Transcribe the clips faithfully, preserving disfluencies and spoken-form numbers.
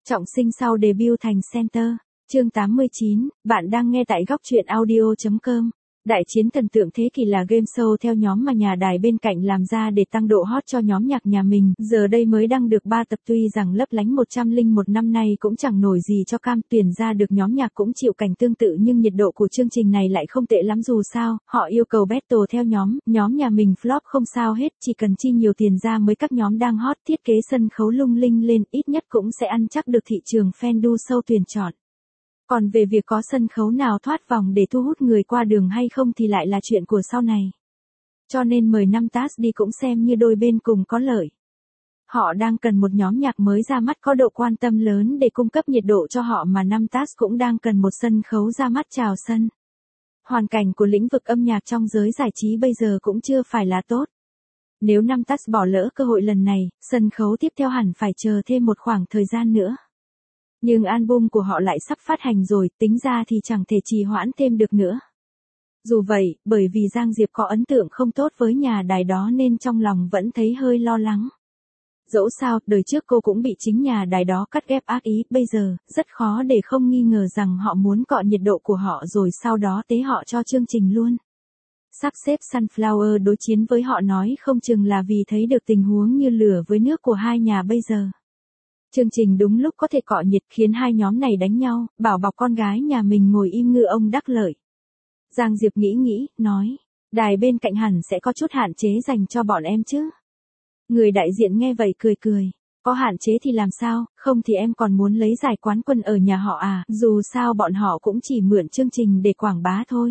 Trọng sinh sau debut thành center. Chương tám mươi chín, bạn đang nghe tại góc truyện audio chấm com. Đại chiến thần tượng thế kỷ là game show theo nhóm mà nhà đài bên cạnh làm ra để tăng độ hot cho nhóm nhạc nhà mình. Giờ đây mới đăng được ba tập, tuy rằng lấp lánh một trăm lẻ một năm nay cũng chẳng nổi gì cho cam, tuyển ra được nhóm nhạc cũng chịu cảnh tương tự, nhưng nhiệt độ của chương trình này lại không tệ lắm. Dù sao, họ yêu cầu battle theo nhóm, nhóm nhà mình flop không sao hết, chỉ cần chi nhiều tiền ra mới các nhóm đang hot, thiết kế sân khấu lung linh lên, ít nhất cũng sẽ ăn chắc được thị trường fan đu show tuyển chọn. Còn về việc có sân khấu nào thoát vòng để thu hút người qua đường hay không thì lại là chuyện của sau này. Cho nên mời năm Task đi cũng xem như đôi bên cùng có lợi. Họ đang cần một nhóm nhạc mới ra mắt có độ quan tâm lớn để cung cấp nhiệt độ cho họ, mà năm Task cũng đang cần một sân khấu ra mắt chào sân. Hoàn cảnh của lĩnh vực âm nhạc trong giới giải trí bây giờ cũng chưa phải là tốt. Nếu năm Task bỏ lỡ cơ hội lần này, sân khấu tiếp theo hẳn phải chờ thêm một khoảng thời gian nữa. Nhưng album của họ lại sắp phát hành rồi, tính ra thì chẳng thể trì hoãn thêm được nữa. Dù vậy, bởi vì Giang Diệp có ấn tượng không tốt với nhà đài đó nên trong lòng vẫn thấy hơi lo lắng. Dẫu sao, đời trước cô cũng bị chính nhà đài đó cắt ghép ác ý, bây giờ, rất khó để không nghi ngờ rằng họ muốn cọ nhiệt độ của họ rồi sau đó tế họ cho chương trình luôn. Sắp xếp Sunflower đối chiến với họ nói không chừng là vì thấy được tình huống như lửa với nước của hai nhà bây giờ. Chương trình đúng lúc có thể cọ nhiệt khiến hai nhóm này đánh nhau, bảo bọc con gái nhà mình ngồi im ngư ông đắc lợi. Giang Diệp nghĩ nghĩ, nói, đài bên cạnh hẳn sẽ có chút hạn chế dành cho bọn em chứ. Người đại diện nghe vậy cười cười, có hạn chế thì làm sao, không thì em còn muốn lấy giải quán quân ở nhà họ à, dù sao bọn họ cũng chỉ mượn chương trình để quảng bá thôi.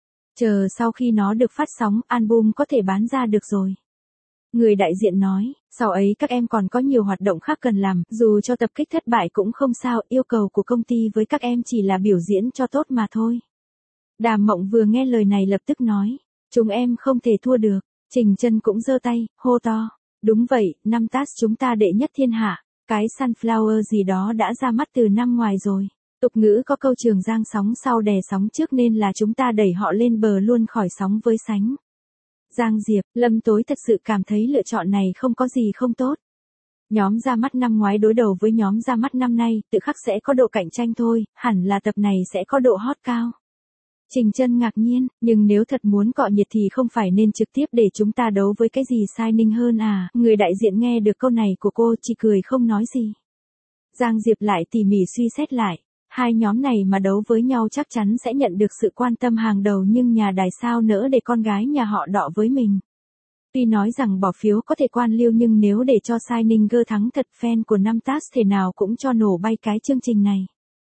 Chờ sau khi nó được phát sóng, album có thể bán ra được rồi. Người đại diện nói, sau ấy các em còn có nhiều hoạt động khác cần làm, dù cho tập kích thất bại cũng không sao, yêu cầu của công ty với các em chỉ là biểu diễn cho tốt mà thôi. Đàm Mộng vừa nghe lời này lập tức nói, chúng em không thể thua được. Trình Chân cũng giơ tay, hô to, đúng vậy, năm Task chúng ta đệ nhất thiên hạ, cái Sunflower gì đó đã ra mắt từ năm ngoài rồi. Tục ngữ có câu trường giang sóng sau đè sóng trước nên là chúng ta đẩy họ lên bờ luôn khỏi sóng với sánh. Giang Diệp, Lâm Tối thật sự cảm thấy lựa chọn này không có gì không tốt. Nhóm ra mắt năm ngoái đối đầu với nhóm ra mắt năm nay, tự khắc sẽ có độ cạnh tranh thôi, hẳn là tập này sẽ có độ hot cao. Trình Chân ngạc nhiên, nhưng nếu thật muốn cọ nhiệt thì không phải nên trực tiếp để chúng ta đấu với cái gì Shining hơn à? Người đại diện nghe được câu này của cô chỉ cười không nói gì. Giang Diệp lại tỉ mỉ suy xét lại. Hai nhóm này mà đấu với nhau chắc chắn sẽ nhận được sự quan tâm hàng đầu, nhưng nhà đài sao nỡ để con gái nhà họ đọ với mình. Tuy nói rằng bỏ phiếu có thể quan liêu nhưng nếu để cho Shining Girl thắng thật, fan của năm Task thể nào cũng cho nổ bay cái chương trình này.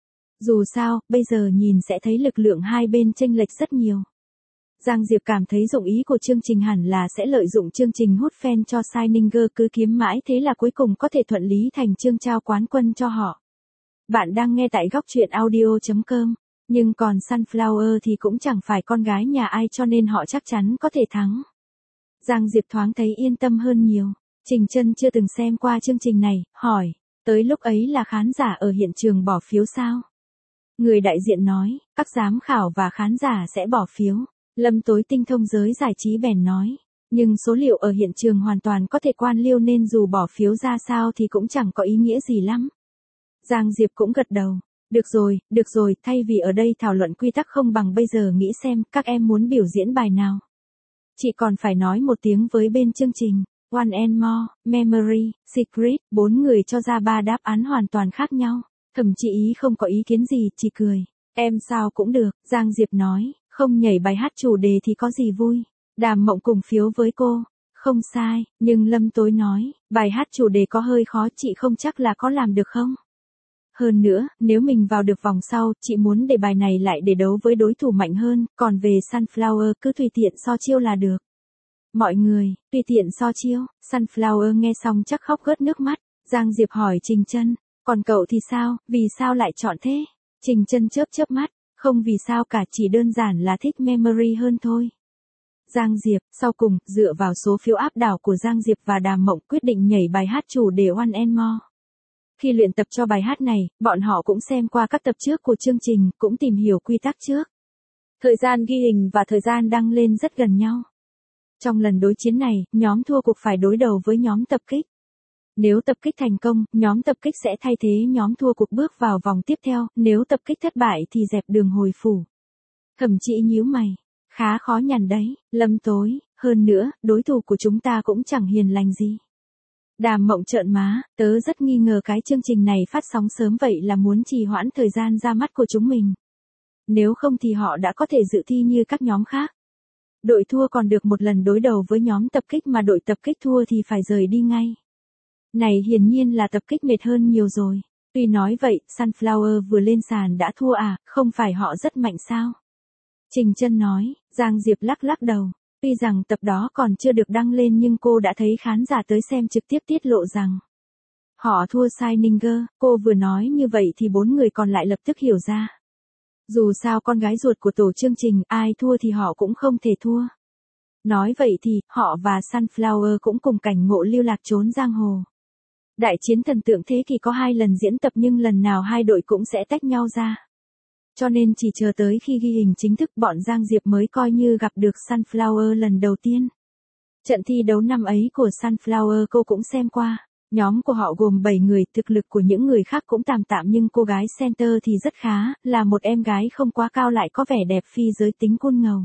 Dù sao, bây giờ nhìn sẽ thấy lực lượng hai bên chênh lệch rất nhiều. Giang Diệp cảm thấy dụng ý của chương trình hẳn là sẽ lợi dụng chương trình hút fan cho Shining Girl, cứ kiếm mãi thế là cuối cùng có thể thuận lý thành chương trao quán quân cho họ. Bạn đang nghe tại góc truyện audio chấm com, nhưng còn Sunflower thì cũng chẳng phải con gái nhà ai cho nên họ chắc chắn có thể thắng. Giang Diệp thoáng thấy yên tâm hơn nhiều. Trình Chân chưa từng xem qua chương trình này, hỏi, tới lúc ấy là khán giả ở hiện trường bỏ phiếu sao? Người đại diện nói, các giám khảo và khán giả sẽ bỏ phiếu. Lâm Tối tinh thông giới giải trí bèn nói, nhưng số liệu ở hiện trường hoàn toàn có thể quan liêu nên dù bỏ phiếu ra sao thì cũng chẳng có ý nghĩa gì lắm. Giang Diệp cũng gật đầu. Được rồi, được rồi, thay vì ở đây thảo luận quy tắc không bằng bây giờ nghĩ xem các em muốn biểu diễn bài nào. Chị còn phải nói một tiếng với bên chương trình. One and More, Memory, Secret, bốn người cho ra ba đáp án hoàn toàn khác nhau. Thẩm Chị Ý không có ý kiến gì, chỉ cười. Em sao cũng được, Giang Diệp nói, không nhảy bài hát chủ đề thì có gì vui. Đàm Mộng cùng phiếu với cô. Không sai, nhưng Lâm Tối nói, bài hát chủ đề có hơi khó, chị không chắc là có làm được không? Hơn nữa, nếu mình vào được vòng sau, chị muốn để bài này lại để đấu với đối thủ mạnh hơn, còn về Sunflower cứ tùy tiện so chiêu là được. Mọi người, tùy tiện so chiêu, Sunflower nghe xong chắc khóc gớt nước mắt. Giang Diệp hỏi Trình Chân, còn cậu thì sao, vì sao lại chọn thế? Trình Chân chớp chớp mắt, không vì sao cả, chỉ đơn giản là thích Memory hơn thôi. Giang Diệp, sau cùng, dựa vào số phiếu áp đảo của Giang Diệp và Đàm Mộng quyết định nhảy bài hát chủ đề One and More. Khi luyện tập cho bài hát này, bọn họ cũng xem qua các tập trước của chương trình, cũng tìm hiểu quy tắc trước. Thời gian ghi hình và thời gian đăng lên rất gần nhau. Trong lần đối chiến này, nhóm thua cuộc phải đối đầu với nhóm tập kích. Nếu tập kích thành công, nhóm tập kích sẽ thay thế nhóm thua cuộc bước vào vòng tiếp theo, nếu tập kích thất bại thì dẹp đường hồi phủ. Thẩm Trị nhíu mày, khá khó nhằn đấy, Lâm Tối, hơn nữa, đối thủ của chúng ta cũng chẳng hiền lành gì. Đàm Mộng trợn má, tớ rất nghi ngờ cái chương trình này phát sóng sớm vậy là muốn trì hoãn thời gian ra mắt của chúng mình. Nếu không thì họ đã có thể dự thi như các nhóm khác. Đội thua còn được một lần đối đầu với nhóm tập kích mà đội tập kích thua thì phải rời đi ngay. Này hiển nhiên là tập kích mệt hơn nhiều rồi. Tuy nói vậy, Sunflower vừa lên sàn đã thua à, không phải họ rất mạnh sao? Trình Chân nói, Giang Diệp lắc lắc đầu. Tuy rằng tập đó còn chưa được đăng lên nhưng cô đã thấy khán giả tới xem trực tiếp tiết lộ rằng họ thua Shininger. Cô vừa nói như vậy thì bốn người còn lại lập tức hiểu ra. Dù sao con gái ruột của tổ chương trình, ai thua thì họ cũng không thể thua. Nói vậy thì, họ và Sunflower cũng cùng cảnh ngộ lưu lạc trốn giang hồ. Đại chiến thần tượng thế kỷ có hai lần diễn tập nhưng lần nào hai đội cũng sẽ tách nhau ra. Cho nên chỉ chờ tới khi ghi hình chính thức bọn Giang Diệp mới coi như gặp được Sunflower lần đầu tiên. Trận thi đấu năm ấy của Sunflower cô cũng xem qua. Nhóm của họ gồm bảy người, thực lực của những người khác cũng tạm tạm nhưng cô gái center thì rất khá, là một em gái không quá cao lại có vẻ đẹp phi giới tính cool ngầu.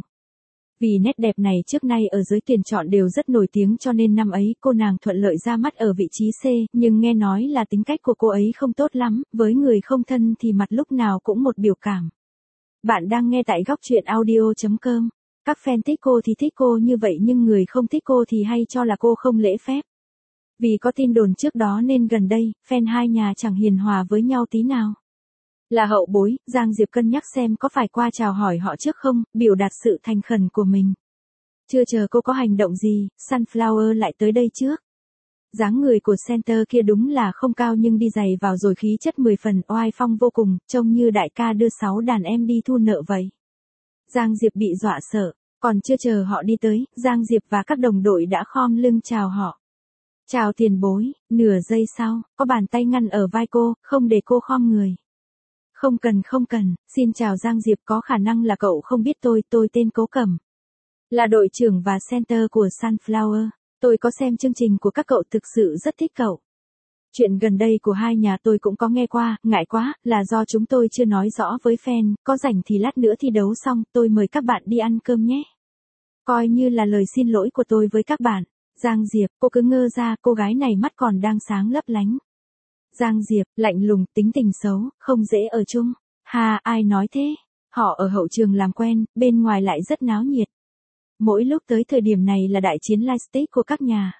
Vì nét đẹp này trước nay ở giới tuyển chọn đều rất nổi tiếng cho nên năm ấy cô nàng thuận lợi ra mắt ở vị trí C, nhưng nghe nói là tính cách của cô ấy không tốt lắm, với người không thân thì mặt lúc nào cũng một biểu cảm. Bạn đang nghe tại góc truyện audio chấm com. Các fan thích cô thì thích cô như vậy nhưng người không thích cô thì hay cho là cô không lễ phép. Vì có tin đồn trước đó nên gần đây, fan hai nhà chẳng hiền hòa với nhau tí nào. Là hậu bối, Giang Diệp cân nhắc xem có phải qua chào hỏi họ trước không, biểu đạt sự thành khẩn của mình. Chưa chờ cô có hành động gì, Sunflower lại tới đây trước. Dáng người của center kia đúng là không cao nhưng đi giày vào rồi khí chất mười phần oai phong vô cùng, trông như đại ca đưa sáu đàn em đi thu nợ vậy. Giang Diệp bị dọa sợ, còn chưa chờ họ đi tới, Giang Diệp và các đồng đội đã khom lưng chào họ. Chào tiền bối, nửa giây sau, có bàn tay ngăn ở vai cô, không để cô khom người. Không cần không cần, xin chào Giang Diệp, có khả năng là cậu không biết tôi, tôi tên Cố Cẩm. Là đội trưởng và center của Sunflower. Tôi có xem chương trình của các cậu, thực sự rất thích cậu. Chuyện gần đây của hai nhà tôi cũng có nghe qua, ngại quá, là do chúng tôi chưa nói rõ với fan, có rảnh thì lát nữa thi đấu xong, tôi mời các bạn đi ăn cơm nhé. Coi như là lời xin lỗi của tôi với các bạn. Giang Diệp, cô cứ ngơ ra, cô gái này mắt còn đang sáng lấp lánh. Giang Diệp, lạnh lùng, tính tình xấu, không dễ ở chung. Hà, ai nói thế? Họ ở hậu trường làm quen, bên ngoài lại rất náo nhiệt. Mỗi lúc tới thời điểm này là đại chiến lightstick của các nhà.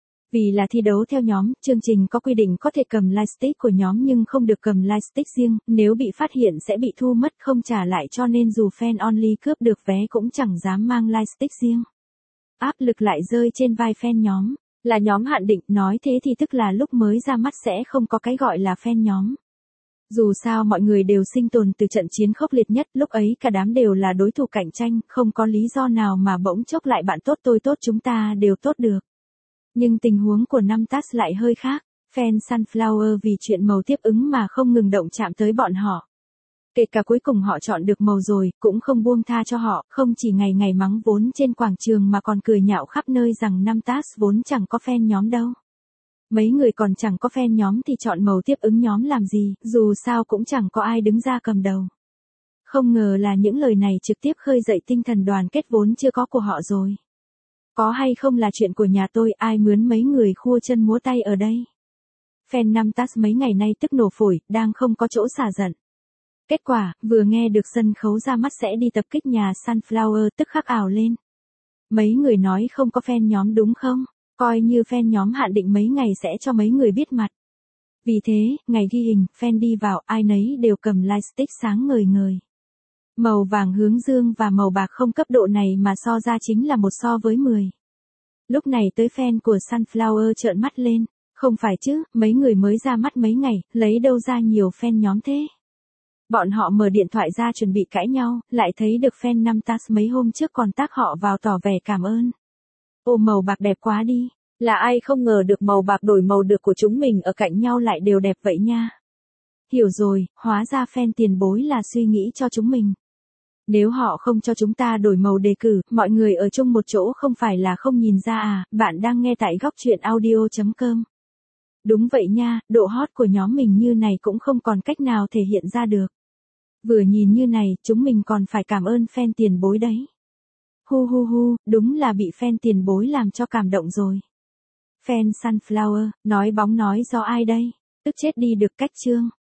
Vì là thi đấu theo nhóm, chương trình có quy định có thể cầm lightstick của nhóm nhưng không được cầm lightstick riêng, nếu bị phát hiện sẽ bị thu mất không trả lại cho nên dù fan only cướp được vé cũng chẳng dám mang lightstick riêng. Áp lực lại rơi trên vai fan nhóm. Là nhóm hạn định, nói thế thì tức là lúc mới ra mắt sẽ không có cái gọi là fan nhóm. Dù sao mọi người đều sinh tồn từ trận chiến khốc liệt nhất, lúc ấy cả đám đều là đối thủ cạnh tranh, không có lý do nào mà bỗng chốc lại bạn tốt tôi tốt chúng ta đều tốt được. Nhưng tình huống của năm Task lại hơi khác, fan Sunflower vì chuyện màu tiếp ứng mà không ngừng động chạm tới bọn họ. Kể cả cuối cùng họ chọn được màu rồi, cũng không buông tha cho họ, không chỉ ngày ngày mắng vốn trên quảng trường mà còn cười nhạo khắp nơi rằng năm Task vốn chẳng có fan nhóm đâu. Mấy người còn chẳng có fan nhóm thì chọn màu tiếp ứng nhóm làm gì, dù sao cũng chẳng có ai đứng ra cầm đầu. Không ngờ là những lời này trực tiếp khơi dậy tinh thần đoàn kết vốn chưa có của họ rồi. Có hay không là chuyện của nhà tôi, ai mướn mấy người khua chân múa tay ở đây. Fan năm Task mấy ngày nay tức nổ phổi, đang không có chỗ xả giận. Kết quả, vừa nghe được sân khấu ra mắt sẽ đi tập kích nhà Sunflower tức khắc ảo lên. Mấy người nói không có fan nhóm đúng không? Coi như fan nhóm hạn định mấy ngày sẽ cho mấy người biết mặt. Vì thế, ngày ghi hình, fan đi vào, ai nấy đều cầm lightstick sáng ngời ngời. Màu vàng hướng dương và màu bạc không cấp độ này mà so ra chính là một so với mười. Lúc này tới fan của Sunflower trợn mắt lên. Không phải chứ, mấy người mới ra mắt mấy ngày, lấy đâu ra nhiều fan nhóm thế? Bọn họ mở điện thoại ra chuẩn bị cãi nhau, lại thấy được fan năm Task mấy hôm trước còn tác họ vào tỏ vẻ cảm ơn. Ô màu bạc đẹp quá đi, là ai không ngờ được màu bạc đổi màu được của chúng mình ở cạnh nhau lại đều đẹp vậy nha. Hiểu rồi, hóa ra fan tiền bối là suy nghĩ cho chúng mình. Nếu họ không cho chúng ta đổi màu đề cử, mọi người ở chung một chỗ không phải là không nhìn ra à, bạn đang nghe tại góc truyện audio chấm com. Đúng vậy nha, độ hot của nhóm mình như này cũng không còn cách nào thể hiện ra được. Vừa nhìn như này, chúng mình còn phải cảm ơn fan tiền bối đấy. Hu hu hu, đúng là bị fan tiền bối làm cho cảm động rồi. Fan Sunflower, nói bóng nói do ai đây? Tức chết đi được cách chương.